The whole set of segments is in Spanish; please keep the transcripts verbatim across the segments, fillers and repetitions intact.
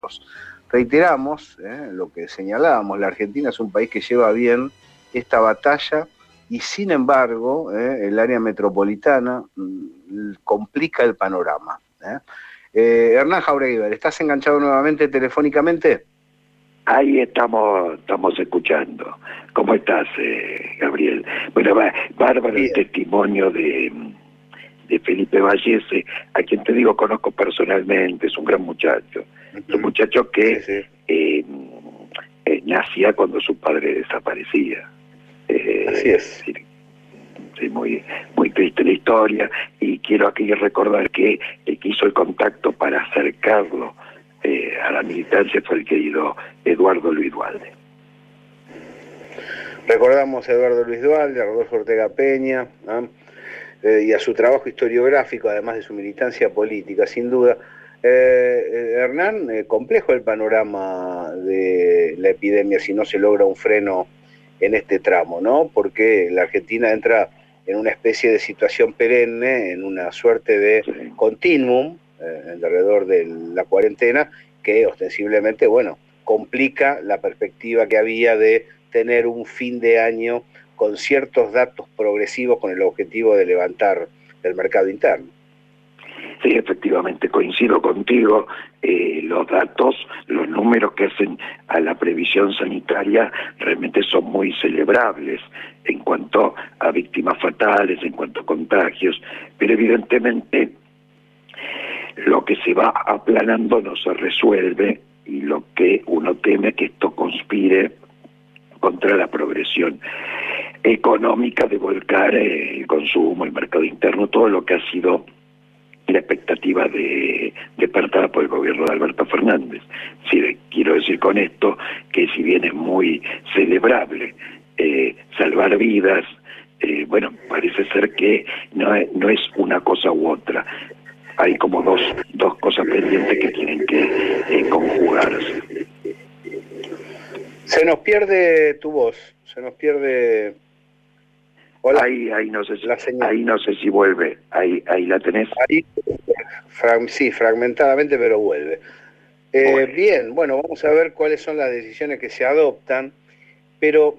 Reiteramos eh, lo que señalábamos, la Argentina es un país que lleva bien esta batalla y sin embargo eh, el área metropolitana mm, complica el panorama. Eh. Eh, Hernán Jauregui, ¿estás enganchado nuevamente telefónicamente? Ahí estamos estamos escuchando. ¿Cómo estás, eh, Gabriel? Bueno, va, bárbaro el testimonio de, de Felipe Vallese, a quien te digo conozco personalmente, es un gran muchacho. Uh-huh. Es un muchacho que sí, sí. Eh, eh, nacía cuando su padre desaparecía. Eh, Así es. es decir, sí, muy, muy triste la historia, y quiero aquí recordar que el que hizo el contacto para acercarlo Eh, a la militancia fue el querido Eduardo Luis Duhalde. Recordamos a Eduardo Luis Duhalde, a Rodolfo Ortega Peña, ¿no? eh, y a su trabajo historiográfico, además de su militancia política, sin duda. Eh, Hernán, eh, complejo el panorama de la epidemia si no se logra un freno en este tramo, ¿no? Porque la Argentina entra en una especie de situación perenne, en una suerte de sí. continuum, Eh, alrededor de la cuarentena, que ostensiblemente, bueno, complica la perspectiva que había de tener un fin de año con ciertos datos progresivos con el objetivo de levantar el mercado interno. Sí, efectivamente, coincido contigo, eh, los datos, los números que hacen a la previsión sanitaria realmente son muy celebrables en cuanto a víctimas fatales, en cuanto a contagios, pero evidentemente lo que se va aplanando no se resuelve, y lo que uno teme es que esto conspire contra la progresión económica de volcar el consumo, el mercado interno, todo lo que ha sido la expectativa de despertada por el gobierno de Alberto Fernández. Sí, quiero decir con esto que si bien es muy celebrable eh, salvar vidas, eh, bueno, parece ser que no es, no es una cosa u otra. Hay como dos, dos cosas pendientes que tienen que eh, conjugarse. Se nos pierde tu voz, se nos pierde... Hola. Ahí, ahí, no sé si, ahí no sé si vuelve, ahí, ahí la tenés. Ahí, frag, sí, fragmentadamente, pero vuelve. Eh, bueno. Bien, bueno, vamos a ver cuáles son las decisiones que se adoptan, pero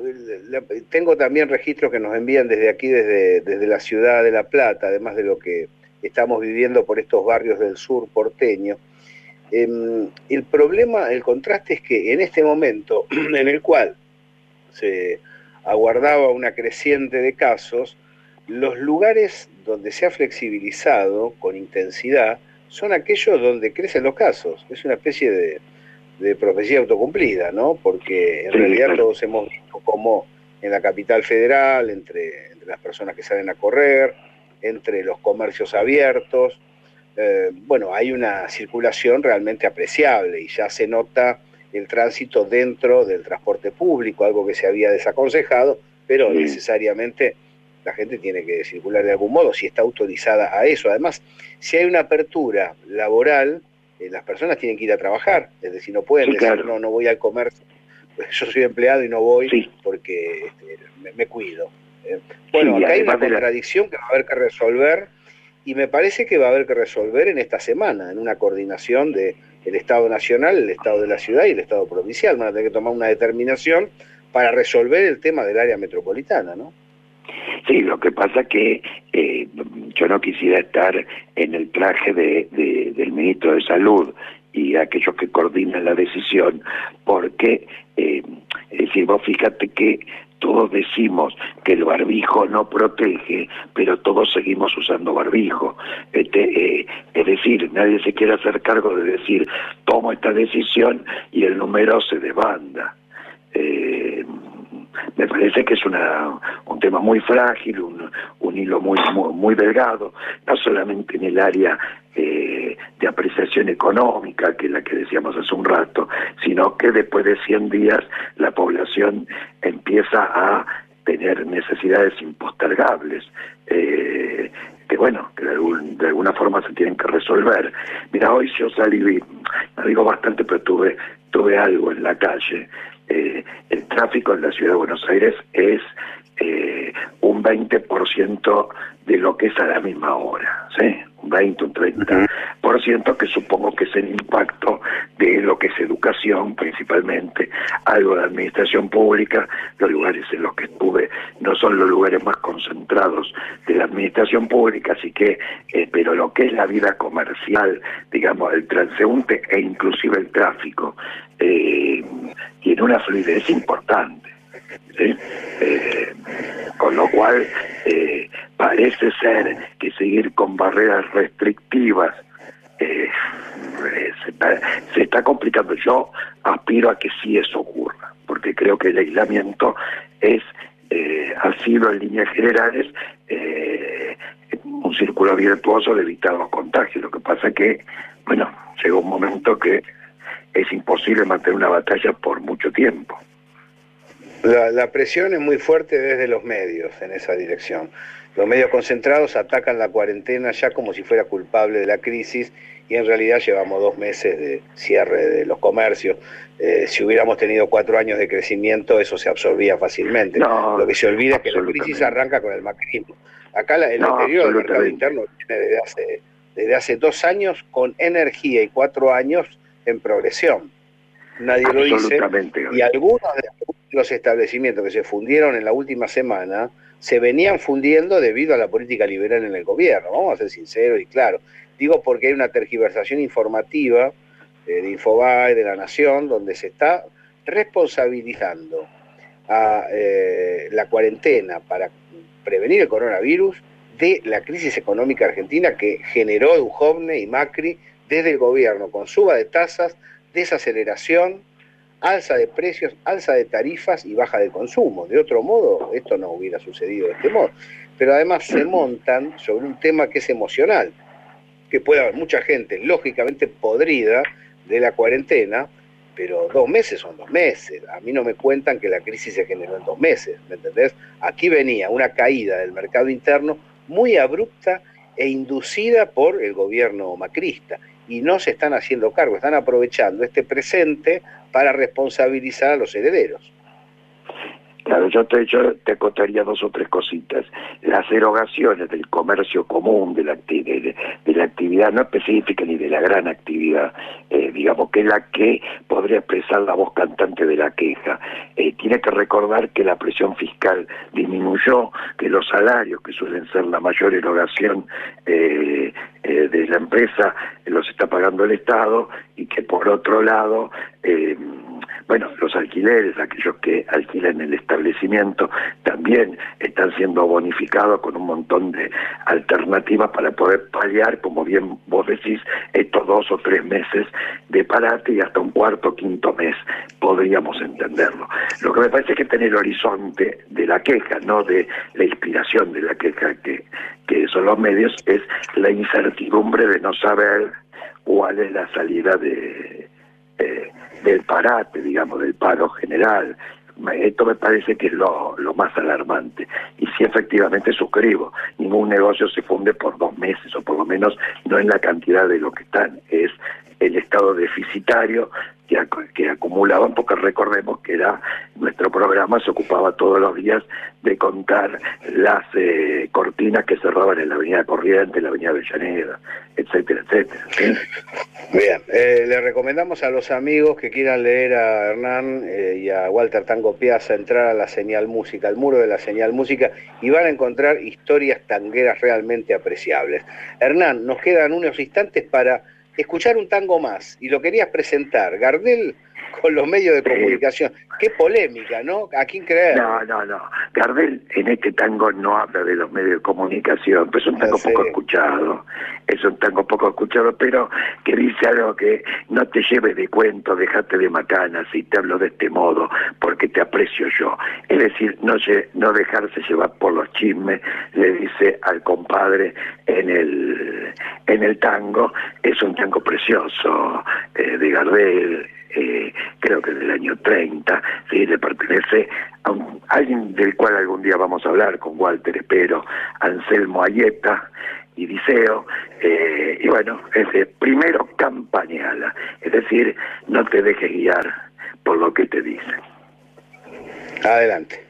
eh, tengo también registros que nos envían desde aquí, desde, desde la ciudad de La Plata, además de lo que estamos viviendo por estos barrios del sur porteño. Eh, el problema, el contraste es que en este momento en el cual se aguardaba una creciente de casos, los lugares donde se ha flexibilizado con intensidad son aquellos donde crecen los casos. Es una especie de, de profecía autocumplida, ¿no? Porque en sí, realidad claro. Todos hemos visto cómo en la capital federal, entre, entre las personas que salen a correr, entre los comercios abiertos, eh, bueno, hay una circulación realmente apreciable y ya se nota el tránsito dentro del transporte público, algo que se había desaconsejado, pero sí. necesariamente la gente tiene que circular de algún modo, si está autorizada a eso. Además, si hay una apertura laboral, eh, las personas tienen que ir a trabajar, es decir, no pueden sí, decir, claro. no, no voy al comercio, yo soy empleado y no voy sí. porque este, me, me cuido. Eh, bueno, sí, acá hay una contradicción la... que va a haber que resolver, y me parece que va a haber que resolver en esta semana, en una coordinación de el Estado Nacional, el Estado de la Ciudad y el Estado Provincial. Van a tener que tomar una determinación para resolver el tema del área metropolitana, ¿no? Sí, lo que pasa que eh, yo no quisiera estar en el traje de, de, del ministro de Salud y aquellos que coordinan la decisión, porque, eh, es decir, vos fíjate que todos decimos que el barbijo no protege, pero todos seguimos usando barbijo. Este, eh, es decir, nadie se quiere hacer cargo de decir, tomo esta decisión y el número se desbanda. Eh, me parece que es una, un tema muy frágil, un, un hilo muy, muy, muy delgado, no solamente en el área eh, de apreciación económica, que es la que decíamos hace un rato, sino que después de cien días la población empieza a tener necesidades impostergables, eh, que bueno, que de, algún, de alguna forma se tienen que resolver. Mira, hoy yo salí, no digo bastante, pero tuve, tuve algo en la calle. Eh, el tráfico en la ciudad de Buenos Aires es eh, un veinte por ciento de lo que es a la misma hora, ¿sí? veinte, un treinta por ciento, que supongo que es el impacto de lo que es educación principalmente, algo de administración pública. Los lugares en los que estuve no son los lugares más concentrados de la administración pública, así que, eh, pero lo que es la vida comercial, digamos, el transeúnte e inclusive el tráfico, eh, tiene una fluidez importante. ¿Sí? Eh, con lo cual eh, parece ser que seguir con barreras restrictivas eh, eh, se, está, se está complicando. Yo aspiro a que sí eso ocurra, porque creo que el aislamiento es eh, ha sido en líneas generales eh, un círculo virtuoso de evitar los contagios. Lo que pasa es que, bueno, llega un momento que es imposible mantener una batalla por mucho tiempo. La, la presión es muy fuerte desde los medios en esa dirección. Los medios concentrados atacan la cuarentena ya como si fuera culpable de la crisis, y en realidad llevamos dos meses de cierre de los comercios. Eh, si hubiéramos tenido cuatro años de crecimiento, eso se absorbía fácilmente. No, Lo que se olvida es que la crisis arranca con el macrismo. Acá la, el no, anterior del mercado interno viene desde hace, desde hace dos años con energía y cuatro años en progresión. Nadie lo dice, y algunos de los establecimientos que se fundieron en la última semana se venían fundiendo debido a la política liberal en el gobierno, vamos a ser sinceros y claros. Digo porque hay una tergiversación informativa eh, de Infobae, de La Nación, donde se está responsabilizando a eh, la cuarentena para prevenir el coronavirus de la crisis económica argentina que generó Duhovne y Macri desde el gobierno, con suba de tasas, desaceleración, alza de precios, alza de tarifas y baja de consumo. De otro modo, esto no hubiera sucedido de este modo. Pero además se montan sobre un tema que es emocional, que puede haber mucha gente lógicamente podrida de la cuarentena, pero dos meses son dos meses. A mí no me cuentan que la crisis se generó en dos meses, ¿me entendés? Aquí venía una caída del mercado interno muy abrupta e inducida por el gobierno macrista. Y no se están haciendo cargo, están aprovechando este presente para responsabilizar a los herederos. Claro, yo te, yo te acotaría dos o tres cositas. Las erogaciones del comercio común, de la, de, de la actividad no específica ni de la gran actividad, eh, digamos, que es la que podría expresar la voz cantante de la queja. Eh, tiene que recordar que la presión fiscal disminuyó, que los salarios, que suelen ser la mayor erogación eh, eh, de la empresa, los está pagando el Estado, y que por otro lado... Eh, Bueno, los alquileres, aquellos que alquilan el establecimiento, también están siendo bonificados con un montón de alternativas para poder paliar, como bien vos decís, estos dos o tres meses de parate, y hasta un cuarto o quinto mes podríamos entenderlo. Lo que me parece que tener el horizonte de la queja, no de la inspiración de la queja que, que son los medios, es la incertidumbre de no saber cuál es la salida de... Eh, del parate, digamos, del paro general. Esto me parece que es lo, lo más alarmante. Y sí, efectivamente suscribo, ningún negocio se funde por dos meses, o por lo menos no en la cantidad de lo que están. Es el estado deficitario que, que acumulaban, porque recordemos que era nuestro programa se ocupaba todos los días de contar las eh, cortinas que cerraban en la avenida Corrientes, en la avenida Avellaneda, etcétera, etcétera. ¿Sí? Bien, eh, le recomendamos a los amigos que quieran leer a Hernán eh, y a Walter Tango Piazza, entrar a la Señal Música, al muro de la Señal Música, y van a encontrar historias tangueras realmente apreciables. Hernán, nos quedan unos instantes para escuchar un tango más, y lo querías presentar, Gardel con los medios de comunicación. Qué polémica, ¿no? ¿A quién creer? No, no, no. Gardel en este tango no habla de los medios de comunicación, pero es un tango no sé. poco escuchado. Es un tango poco escuchado, pero que dice algo que no te lleves de cuento, dejate de macanas, y te hablo de este modo, porque te aprecio yo. Es decir, no, no dejarse llevar por los chismes, le dice al compadre en el, en el tango. Es un tango precioso eh, de Gardel. Eh, creo que del año treinta, ¿sí? Le pertenece a, un, a alguien del cual algún día vamos a hablar con Walter, espero, Anselmo Ayeta y Diceo, eh, y bueno, es de primero campañala, es decir, no te dejes guiar por lo que te dicen. Adelante.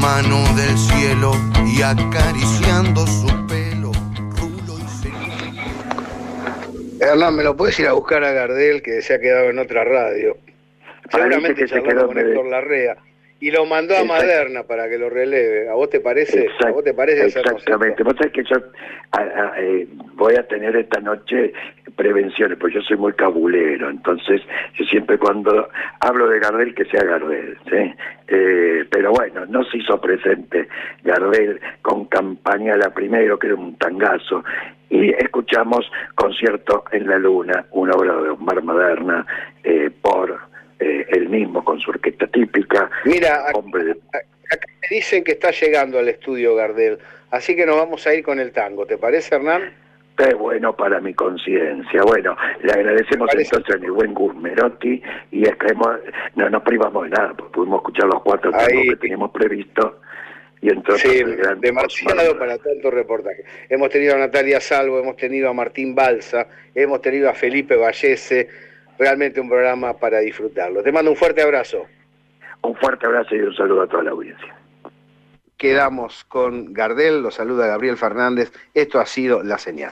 mano del cielo y acariciando su pelo, rulo y seco. Hernán, ¿me lo puedes ir a buscar a Gardel, que se ha quedado en otra radio? Seguramente charlando con Héctor Larrea. Y lo mandó a Exacto. Maderna para que lo releve. ¿A vos te parece? Exacto. ¿A vos te parece hacernos Exactamente. esto? Vos sabés que yo a, a, eh, voy a tener esta noche prevenciones, porque yo soy muy cabulero, entonces yo siempre cuando hablo de Gardel, que sea Gardel, ¿sí? Eh, pero bueno, no se hizo presente Gardel con Campañala primero, que era un tangazo, y escuchamos Concierto en la Luna, una obra de Osmar Maderna, eh, por eh, él mismo, con su orquesta típica. Mira, acá, hombre de... acá me dicen que está llegando al estudio Gardel, así que nos vamos a ir con el tango, ¿te parece, Hernán? Qué bueno para mi conciencia. Bueno, le agradecemos entonces a mi buen Gus Merotti y es que hemos, no nos privamos de nada, porque pudimos escuchar los cuatro tangos que teníamos previstos. Y entonces sí, demasiado para tanto reportaje. Hemos tenido a Natalia Salvo, hemos tenido a Martín Balsa, hemos tenido a Felipe Vallese, realmente un programa para disfrutarlo. Te mando un fuerte abrazo. Un fuerte abrazo y un saludo a toda la audiencia. Quedamos con Gardel, lo saluda Gabriel Fernández, esto ha sido La Señal.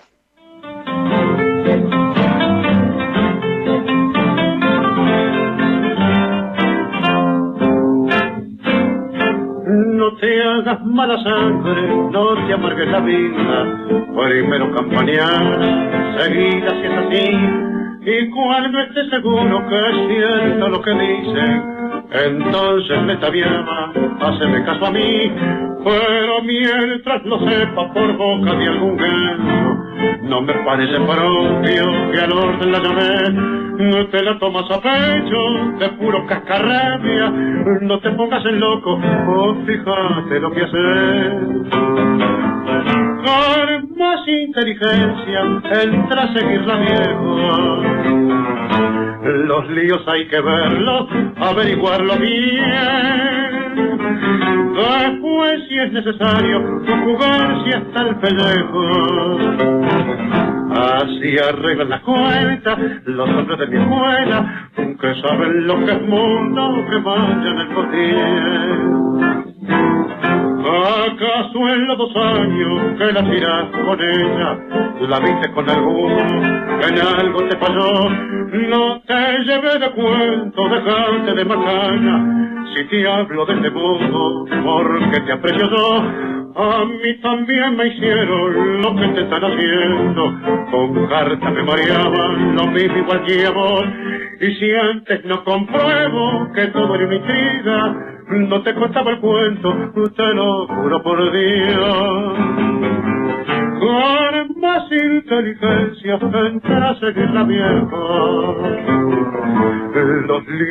No te hagas mala sangre, no te amargues la vida, primero campañar, seguida si es así, y cuando estés seguro que es cierto lo que dicen, entonces me tabiaba, haceme caso a mí, pero mientras lo sepa por boca de algún ganso, no me parece propio que al orden la llamé. No te la tomas a pecho, de puro cascarrabia, no te pongas en loco, oh, fíjate lo que haces. Con más inteligencia, entra a seguirla viejo. Los líos hay que verlos, averiguarlo bien. Después, si es necesario, jugarse hasta el pellejo. Así arreglan las cuentas los hombres de mi escuela, que saben lo que es mundo, que vayan el cotín. ¿Acaso en los dos años que la tiras con ella, la viste con alguno, en algo te falló? No te llevé de cuento, dejarte de macana, si te hablo de este modo, porque te aprecio yo. A mí también me hicieron lo que te están haciendo, con cartas me mareaban, lo mismo igual que a vos. Y si antes no compruebo que todo era una intriga, no te contaba el cuento, te lo juro por Dios. Con más inteligencia, entra a seguir la vieja. Los